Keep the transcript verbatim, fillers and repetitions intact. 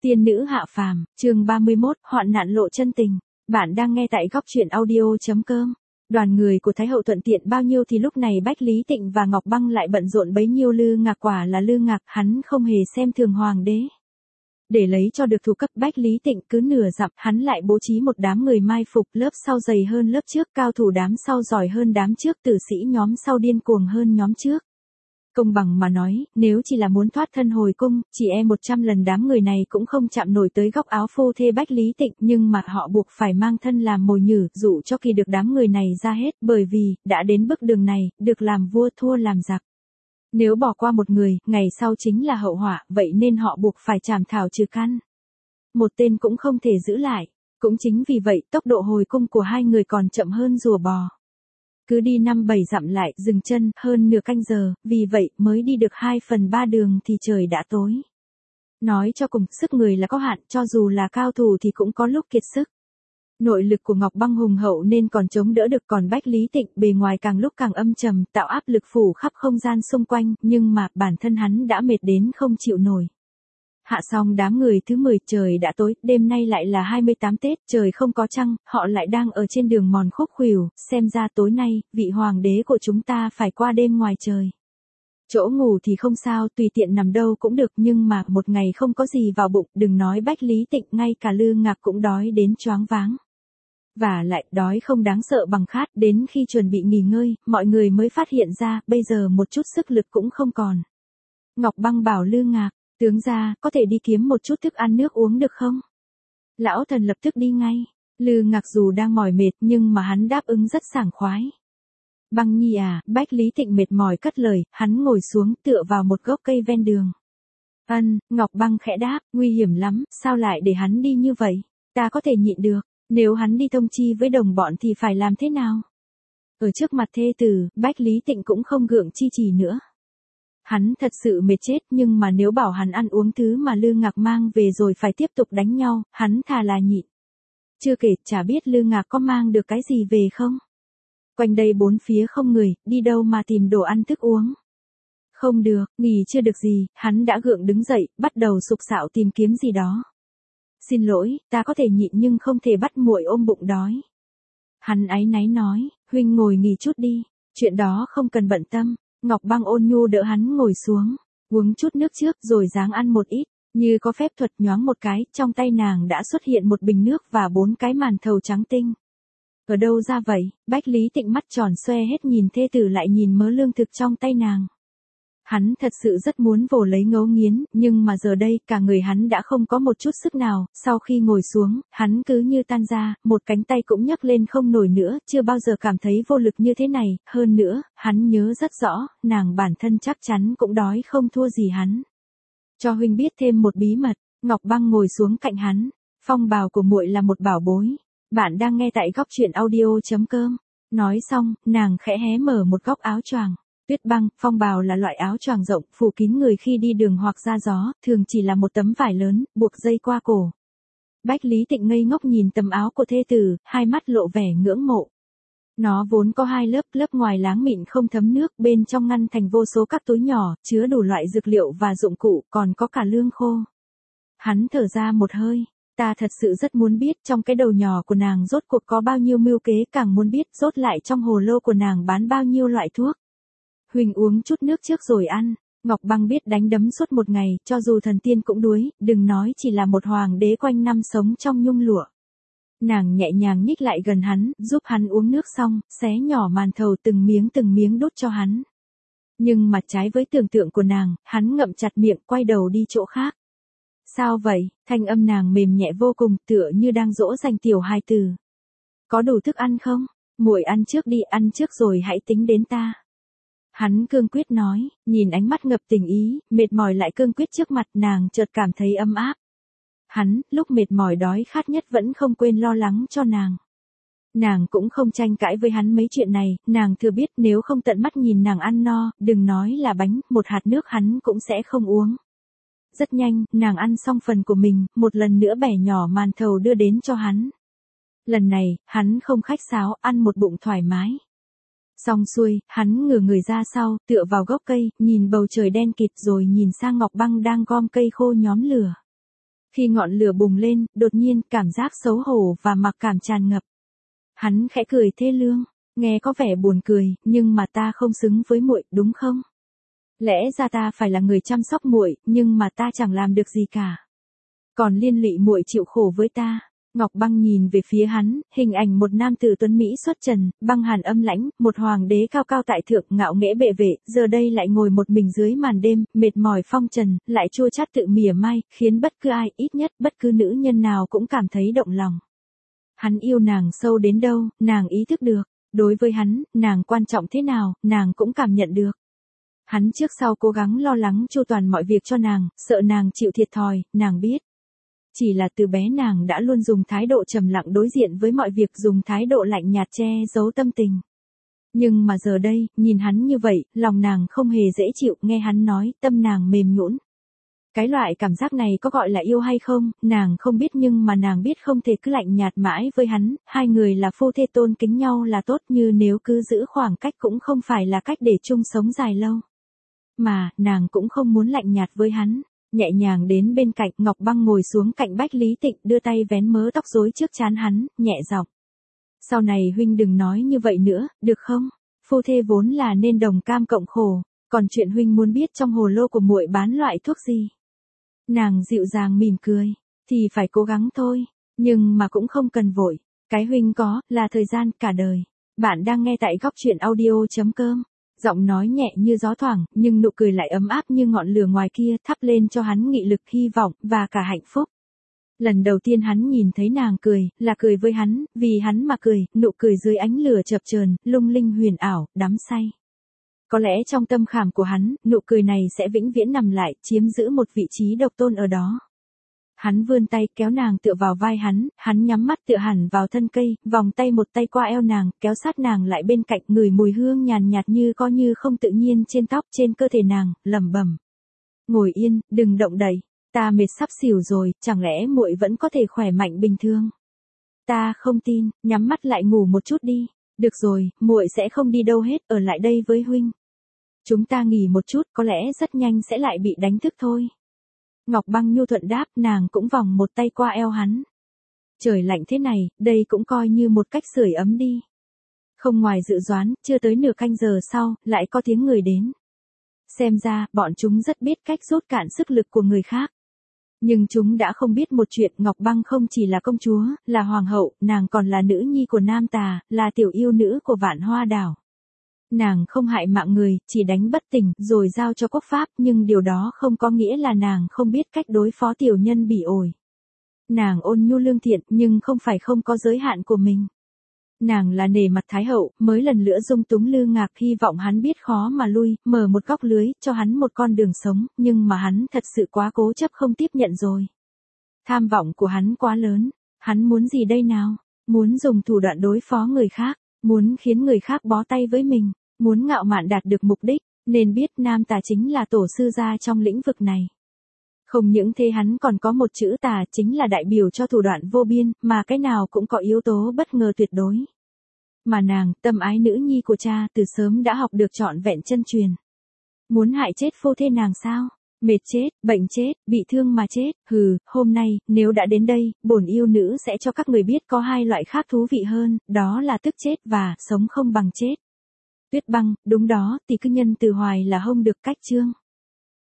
Tiên nữ hạ phàm, chương ba mươi mốt, hoạn nạn lộ chân tình. Bạn đang nghe tại góc truyện audio.com. Đoàn người của Thái hậu thuận tiện bao nhiêu thì lúc này Bách Lý Tịnh và Ngọc Băng lại bận rộn bấy nhiêu. Lư Ngạc quả là Lư Ngạc, hắn không hề xem thường hoàng đế. Để lấy cho được thủ cấp Bách Lý Tịnh cứ nửa dặm, hắn lại bố trí một đám người mai phục, lớp sau dày hơn lớp trước, cao thủ đám sau giỏi hơn đám trước, tử sĩ nhóm sau điên cuồng hơn nhóm trước. Công bằng mà nói, nếu chỉ là muốn thoát thân hồi cung, chỉ e một trăm lần đám người này cũng không chạm nổi tới góc áo phu thê Bách Lý Tịnh, nhưng mà họ buộc phải mang thân làm mồi nhử, dụ cho kỳ được đám người này ra hết, bởi vì, đã đến bước đường này, được làm vua thua làm giặc. Nếu bỏ qua một người, ngày sau chính là hậu họa, vậy nên họ buộc phải trảm thảo trừ căn. Một tên cũng không thể giữ lại. Cũng chính vì vậy, tốc độ hồi cung của hai người còn chậm hơn rùa bò. Cứ đi năm bảy dặm lại, dừng chân, hơn nửa canh giờ, vì vậy, mới đi được hai phần ba đường thì trời đã tối. Nói cho cùng, sức người là có hạn, cho dù là cao thủ thì cũng có lúc kiệt sức. Nội lực của Ngọc Băng hùng hậu nên còn chống đỡ được, còn Bách Lý Tịnh bề ngoài càng lúc càng âm trầm, tạo áp lực phủ khắp không gian xung quanh, nhưng mà bản thân hắn đã mệt đến không chịu nổi. Hạ xong đám người thứ mười, trời đã tối, đêm nay lại là hai mươi tám Tết, trời không có trăng, họ lại đang ở trên đường mòn khúc khuỷu, xem ra tối nay, vị hoàng đế của chúng ta phải qua đêm ngoài trời. Chỗ ngủ thì không sao, tùy tiện nằm đâu cũng được, nhưng mà một ngày không có gì vào bụng, đừng nói Bách Lý Tịnh, ngay cả Lư Ngạc cũng đói đến choáng váng. Và lại, đói không đáng sợ bằng khát, đến khi chuẩn bị nghỉ ngơi, mọi người mới phát hiện ra, bây giờ một chút sức lực cũng không còn. Ngọc Băng bảo Lư Ngạc, tướng gia, có thể đi kiếm một chút thức ăn nước uống được không? Lão thần lập tức đi ngay. Lư Ngạc dù đang mỏi mệt nhưng mà hắn đáp ứng rất sảng khoái. Băng nhi à, Bách Lý Tịnh mệt mỏi cất lời, hắn ngồi xuống tựa vào một gốc cây ven đường. Ân, Ngọc Băng khẽ đáp, nguy hiểm lắm, sao lại để hắn đi như vậy? Ta có thể nhịn được, nếu hắn đi thông chi với đồng bọn thì phải làm thế nào? Ở trước mặt thê tử, Bách Lý Tịnh cũng không gượng chi trì nữa. Hắn thật sự mệt chết, nhưng mà nếu bảo hắn ăn uống thứ mà Lư Ngạc mang về rồi phải tiếp tục đánh nhau, hắn thà là nhịn. Chưa kể, chả biết Lư Ngạc có mang được cái gì về không? Quanh đây bốn phía không người, đi đâu mà tìm đồ ăn thức uống? Không được, nghỉ chưa được gì, hắn đã gượng đứng dậy, bắt đầu sục sạo tìm kiếm gì đó. Xin lỗi, ta có thể nhịn nhưng không thể bắt muội ôm bụng đói. Hắn áy náy nói, huynh ngồi nghỉ chút đi, chuyện đó không cần bận tâm. Ngọc Băng ôn nhu đỡ hắn ngồi xuống, uống chút nước trước rồi ráng ăn một ít, như có phép thuật nhoáng một cái, trong tay nàng đã xuất hiện một bình nước và bốn cái màn thầu trắng tinh. Ở đâu ra vậy? Bách Lý Tịnh mắt tròn xoe hết nhìn thê tử lại nhìn mớ lương thực trong tay nàng. Hắn thật sự rất muốn vồ lấy ngấu nghiến, nhưng mà giờ đây, cả người hắn đã không có một chút sức nào, sau khi ngồi xuống, hắn cứ như tan ra, một cánh tay cũng nhấc lên không nổi nữa, chưa bao giờ cảm thấy vô lực như thế này, hơn nữa, hắn nhớ rất rõ, nàng bản thân chắc chắn cũng đói không thua gì hắn. Cho huynh biết thêm một bí mật, Ngọc Băng ngồi xuống cạnh hắn, phong bào của muội là một bảo bối. Bạn đang nghe tại góc truyện audio.com. Nói xong, nàng khẽ hé mở một góc áo choàng. Tuyết băng, phong bào là loại áo choàng rộng, phủ kín người khi đi đường hoặc ra gió, thường chỉ là một tấm vải lớn, buộc dây qua cổ. Bách Lý Tịnh ngây ngốc nhìn tấm áo của thê tử, hai mắt lộ vẻ ngưỡng mộ. Nó vốn có hai lớp, lớp ngoài láng mịn không thấm nước, bên trong ngăn thành vô số các túi nhỏ, chứa đủ loại dược liệu và dụng cụ, còn có cả lương khô. Hắn thở ra một hơi. Ta thật sự rất muốn biết trong cái đầu nhỏ của nàng rốt cuộc có bao nhiêu mưu kế, càng muốn biết rốt lại trong hồ lô của nàng bán bao nhiêu loại thuốc. Huỳnh uống chút nước trước rồi ăn. Ngọc Băng biết đánh đấm suốt một ngày, cho dù thần tiên cũng đuối, đừng nói chỉ là một hoàng đế quanh năm sống trong nhung lụa. Nàng nhẹ nhàng nhích lại gần hắn, giúp hắn uống nước xong, xé nhỏ màn thầu từng miếng từng miếng đút cho hắn. Nhưng mà trái với tưởng tượng của nàng, hắn ngậm chặt miệng, quay đầu đi chỗ khác. Sao vậy? Thanh âm nàng mềm nhẹ vô cùng, tựa như đang dỗ dành tiểu hài tử. Có đủ thức ăn không? Muội ăn trước đi, ăn trước rồi hãy tính đến ta. Hắn cương quyết nói, nhìn ánh mắt ngập tình ý, mệt mỏi lại cương quyết trước mặt nàng chợt cảm thấy ấm áp. Hắn, lúc mệt mỏi đói khát nhất vẫn không quên lo lắng cho nàng. Nàng cũng không tranh cãi với hắn mấy chuyện này, nàng thừa biết nếu không tận mắt nhìn nàng ăn no, đừng nói là bánh, một hạt nước hắn cũng sẽ không uống. Rất nhanh, nàng ăn xong phần của mình, một lần nữa bẻ nhỏ màn thầu đưa đến cho hắn. Lần này, hắn không khách sáo, ăn một bụng thoải mái. Xong xuôi, hắn ngửa người ra sau, tựa vào gốc cây, nhìn bầu trời đen kịt rồi nhìn sang Ngọc Băng đang gom cây khô nhóm lửa. Khi ngọn lửa bùng lên, đột nhiên cảm giác xấu hổ và mặc cảm tràn ngập. Hắn khẽ cười thê lương, nghe có vẻ buồn cười, nhưng mà ta không xứng với muội, đúng không? Lẽ ra ta phải là người chăm sóc muội, nhưng mà ta chẳng làm được gì cả. Còn liên lụy muội chịu khổ với ta. Ngọc Băng nhìn về phía hắn, hình ảnh một nam tử tuấn mỹ xuất trần, băng hàn âm lãnh, một hoàng đế cao cao tại thượng ngạo nghễ bệ vệ, giờ đây lại ngồi một mình dưới màn đêm, mệt mỏi phong trần, lại chua chát tự mỉa mai, khiến bất cứ ai, ít nhất bất cứ nữ nhân nào cũng cảm thấy động lòng. Hắn yêu nàng sâu đến đâu, nàng ý thức được. Đối với hắn, nàng quan trọng thế nào, nàng cũng cảm nhận được. Hắn trước sau cố gắng lo lắng chu toàn mọi việc cho nàng, sợ nàng chịu thiệt thòi, nàng biết. Chỉ là từ bé nàng đã luôn dùng thái độ trầm lặng đối diện với mọi việc, dùng thái độ lạnh nhạt che giấu tâm tình. Nhưng mà giờ đây, nhìn hắn như vậy, lòng nàng không hề dễ chịu, nghe hắn nói, tâm nàng mềm nhũn. Cái loại cảm giác này có gọi là yêu hay không, nàng không biết, nhưng mà nàng biết không thể cứ lạnh nhạt mãi với hắn, hai người là phu thê tôn kính nhau là tốt, như nếu cứ giữ khoảng cách cũng không phải là cách để chung sống dài lâu. Mà, nàng cũng không muốn lạnh nhạt với hắn. Nhẹ nhàng đến bên cạnh, Ngọc Băng ngồi xuống cạnh Bách Lý Tịnh, đưa tay vén mớ tóc rối trước trán hắn, nhẹ giọng. Sau này huynh đừng nói như vậy nữa, được không? Phu thê vốn là nên đồng cam cộng khổ, còn chuyện huynh muốn biết trong hồ lô của muội bán loại thuốc gì? Nàng dịu dàng mỉm cười, thì phải cố gắng thôi, nhưng mà cũng không cần vội, cái huynh có, là thời gian, cả đời. Bạn đang nghe tại góc truyện audio.com. Giọng nói nhẹ như gió thoảng, nhưng nụ cười lại ấm áp như ngọn lửa ngoài kia, thắp lên cho hắn nghị lực, hy vọng, và cả hạnh phúc. Lần đầu tiên hắn nhìn thấy nàng cười, là cười với hắn, vì hắn mà cười, nụ cười dưới ánh lửa chập chờn, lung linh huyền ảo, đắm say. Có lẽ trong tâm khảm của hắn, nụ cười này sẽ vĩnh viễn nằm lại, chiếm giữ một vị trí độc tôn ở đó. Hắn vươn tay kéo nàng tựa vào vai hắn, hắn nhắm mắt tựa hẳn vào thân cây, vòng tay một tay qua eo nàng, kéo sát nàng lại bên cạnh, ngửi mùi hương nhàn nhạt như có như không tự nhiên trên tóc, trên cơ thể nàng, lẩm bẩm. Ngồi yên, đừng động đậy, ta mệt sắp xỉu rồi, chẳng lẽ muội vẫn có thể khỏe mạnh bình thường? Ta không tin, nhắm mắt lại ngủ một chút đi. Được rồi, muội sẽ không đi đâu hết, ở lại đây với huynh. Chúng ta nghỉ một chút, có lẽ rất nhanh sẽ lại bị đánh thức thôi. Ngọc Băng nhu thuận đáp, nàng cũng vòng một tay qua eo hắn. Trời lạnh thế này, đây cũng coi như một cách sưởi ấm đi. Không ngoài dự đoán, chưa tới nửa canh giờ sau, lại có tiếng người đến. Xem ra, bọn chúng rất biết cách rút cạn sức lực của người khác. Nhưng chúng đã không biết một chuyện, Ngọc Băng không chỉ là công chúa, là hoàng hậu, nàng còn là nữ nhi của Nam Tà, là tiểu yêu nữ của Vạn Hoa Đảo. Nàng không hại mạng người, chỉ đánh bất tỉnh, rồi giao cho quốc pháp, nhưng điều đó không có nghĩa là nàng không biết cách đối phó tiểu nhân bỉ ổi. Nàng ôn nhu lương thiện, nhưng không phải không có giới hạn của mình. Nàng là nể mặt Thái hậu, mới lần nữa dung túng Lư Ngạc, hy vọng hắn biết khó mà lui, mở một góc lưới, cho hắn một con đường sống, nhưng mà hắn thật sự quá cố chấp không tiếp nhận rồi. Tham vọng của hắn quá lớn, hắn muốn gì đây nào? Muốn dùng thủ đoạn đối phó người khác, muốn khiến người khác bó tay với mình, muốn ngạo mạn đạt được mục đích, nên biết Nam Tà chính là tổ sư gia trong lĩnh vực này. Không những thế, hắn còn có một chữ tà, chính là đại biểu cho thủ đoạn vô biên, mà cái nào cũng có yếu tố bất ngờ tuyệt đối. Mà nàng, tâm ái nữ nhi của cha, từ sớm đã học được trọn vẹn chân truyền. Muốn hại chết phu thê nàng sao? Mệt chết, bệnh chết, bị thương mà chết, hừ, hôm nay, nếu đã đến đây, bổn yêu nữ sẽ cho các người biết có hai loại khác thú vị hơn, đó là tức chết và sống không bằng chết. Tuyết Băng, đúng đó, tỷ cứ nhân từ hoài là hông được cách chương.